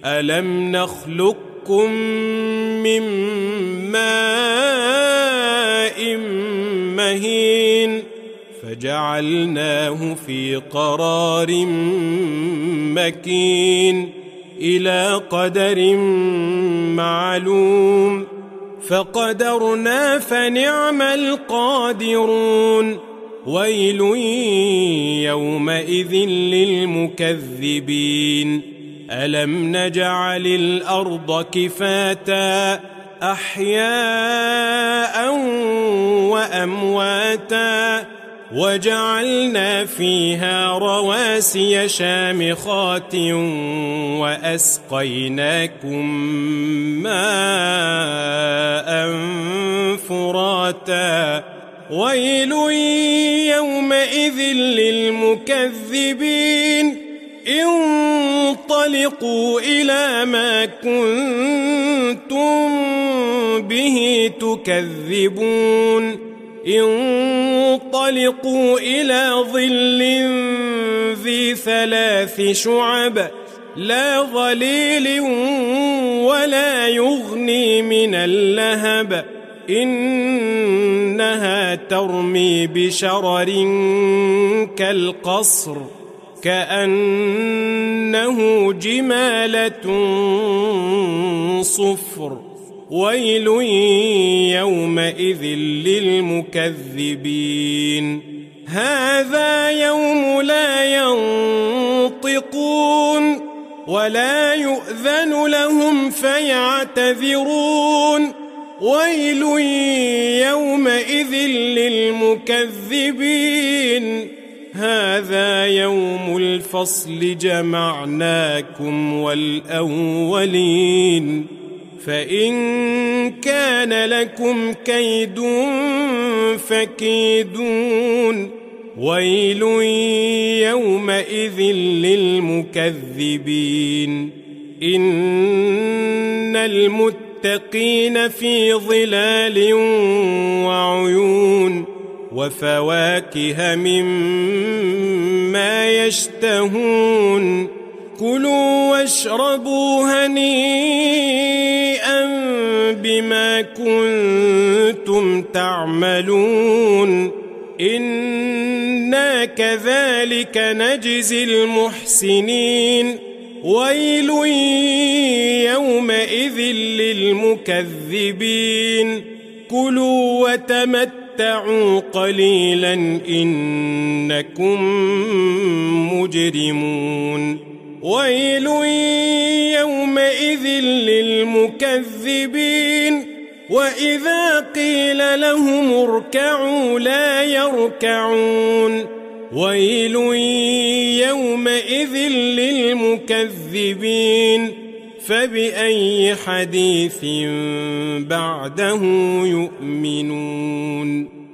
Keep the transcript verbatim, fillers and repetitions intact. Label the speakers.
Speaker 1: ألم نخلقكم من ماء مهين فجعلناه في قرار مكين إلى قدر معلوم فقدرنا فنعم القادرون ويل يومئذ للمكذبين ألم نجعل الأرض كفاتا أحياء وأمواتا وجعلنا فيها رواسي شامخات وأسقيناكم ماء فراتا ويل يومئذ للمكذبين انطلقوا إلى ما كنتم به تكذبون انطلقوا إلى ظل ذي ثلاث شعب لا ظليل ولا يغني من اللهب إنها ترمي بشرر كالقصر كأنه جمالة صفر ويل يومئذ للمكذبين هذا يوم لا ينطقون ولا يؤذن لهم فيعتذرون ويل يومئذ للمكذبين هذا يوم الفصل جمعناكم والأولين فإن كان لكم كيد فكيدون ويل يومئذ للمكذبين إن المتقين في ظلال وعيون وفواكه مما يشتهون كلوا واشربوا هنيئا بما كنتم تعملون إنا كذلك نجزي المحسنين ويل يومئذ للمكذبين كلوا وتمتعوا قليلا إنكم مجرمون ويل يومئذ للمكذبين وإذا قيل لهم اركعوا لا يركعون ويل يومئذ للمكذبين فبأي حديث بعده يؤمنون.